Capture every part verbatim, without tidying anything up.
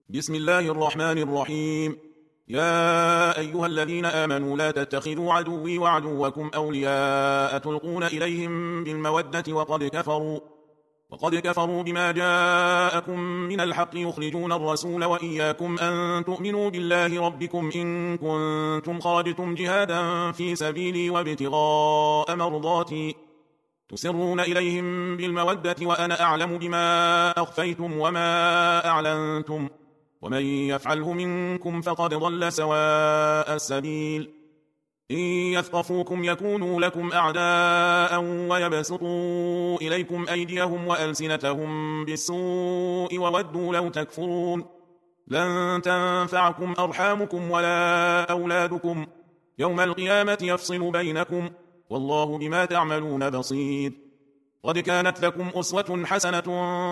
بسم الله الرحمن الرحيم. يا أيها الذين آمنوا لا تتخذوا عدوي وعدوكم أولياء تلقون إليهم بالمودة وقد كفروا وقد كفروا بما جاءكم من الحق يخرجون الرسول وإياكم أن تؤمنوا بالله ربكم إن كنتم خرجتم جهادا في سبيلي وابتغاء مرضاتي تسرون إليهم بالمودة وأنا أعلم بما أخفيتم وما أعلنتم ومن يفعله منكم فقد ضل سواء السبيل. إن يثقفوكم يكونوا لكم أعداء ويبسطوا إليكم أيديهم وألسنتهم بالسوء وودوا لو تكفرون. لن تنفعكم أرحامكم ولا أولادكم يوم القيامة يفصل بينكم والله بما تعملون بصير. قد كانت لكم أسوة حسنة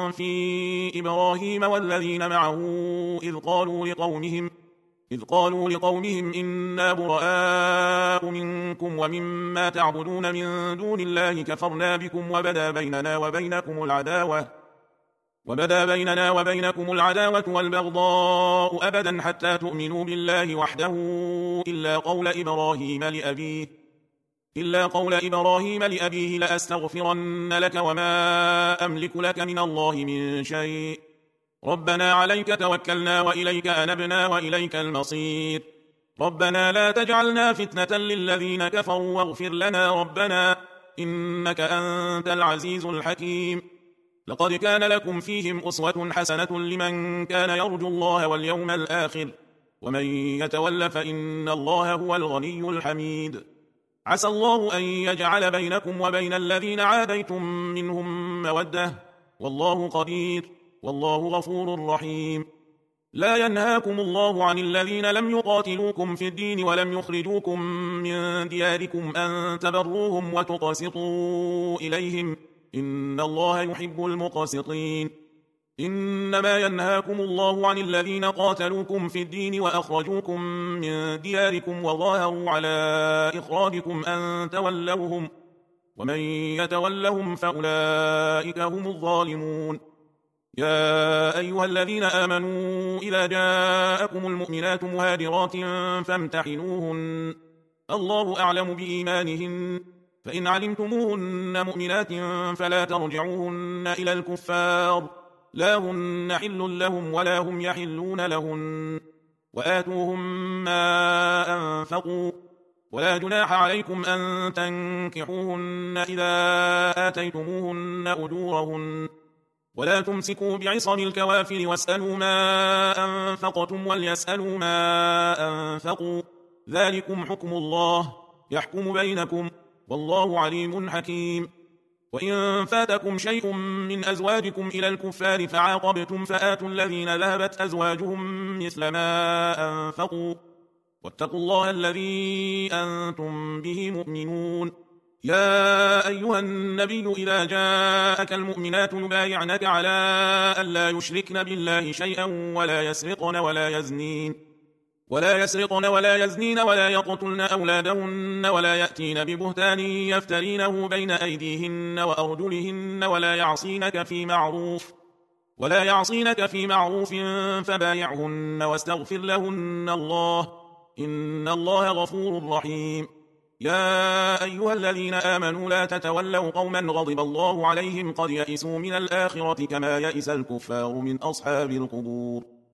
في إبراهيم والذين معه إذ قالوا لقومهم إذ قالوا لقومهم إنا براء منكم ومما تعبدون من دون الله كفرنا بكم وبدا بيننا وبينكم العداوة وبدا بيننا وبينكم العداوة والبغضاء أبدا حتى تؤمنوا بالله وحده إلا قول إبراهيم لأبيه إلا قول إبراهيم لأبيه لأستغفرن لك وما أملك لك من الله من شيء ربنا عليك توكلنا وإليك أنبنا وإليك المصير. ربنا لا تجعلنا فتنة للذين كفروا واغفر لنا ربنا إنك أنت العزيز الحكيم. لقد كان لكم فيهم أسوة حسنة لمن كان يرجو الله واليوم الآخر ومن يتول فإن الله هو الغني الحميد. عسى الله أن يجعل بينكم وبين الذين عاديتم منهم مودة والله قدير والله غفور رحيم. لا ينهاكم الله عن الذين لم يقاتلوكم في الدين ولم يخرجوكم من دياركم أن تبروهم وتقسطوا إليهم إن الله يحب المقسطين. إنما ينهاكم الله عن الذين قاتلوكم في الدين وأخرجوكم من دياركم وظاهروا على إخراجكم أن تولوهم ومن يتولهم فأولئك هم الظالمون. يا أيها الذين آمنوا إذا جاءكم المؤمنات مهاجرات فامتحنوهن الله أعلم بإيمانهن فإن علمتموهن مؤمنات فلا ترجعوهن إلى الكفار لا هن حل لهم ولا هم يحلون لهن وآتوهم ما أنفقوا ولا جناح عليكم أن تنكحوهن إذا آتيتموهن أجورهن ولا تمسكوا بعصم الكوافر واسألوا ما أنفقتم وليسألوا ما أنفقوا ذلكم حكم الله يحكم بينكم والله عليم حكيم. وإن فاتكم شيء من أزواجكم إلى الكفار فعاقبتم فآتوا الذين ذهبت أزواجهم مثل ما أنفقوا واتقوا الله الذي أنتم به مؤمنون. يا أيها النبي إذا جاءك المؤمنات يبايعنك على أن لا يشركن بالله شيئا ولا يسرقن ولا يزنين ولا يسرقن ولا يزنين ولا يقتلن أولادهن ولا يأتين ببهتان يفترينه بين أيديهن وأرجلهن ولا يعصينك في معروف ولا يعصينك في معروف فبايعهن واستغفر لهن الله إن الله غفور رحيم. يا أيها الذين آمنوا لا تتولوا قوما غضب الله عليهم قد يئسوا من الآخرة كما يئس الكفار من أصحاب القبور.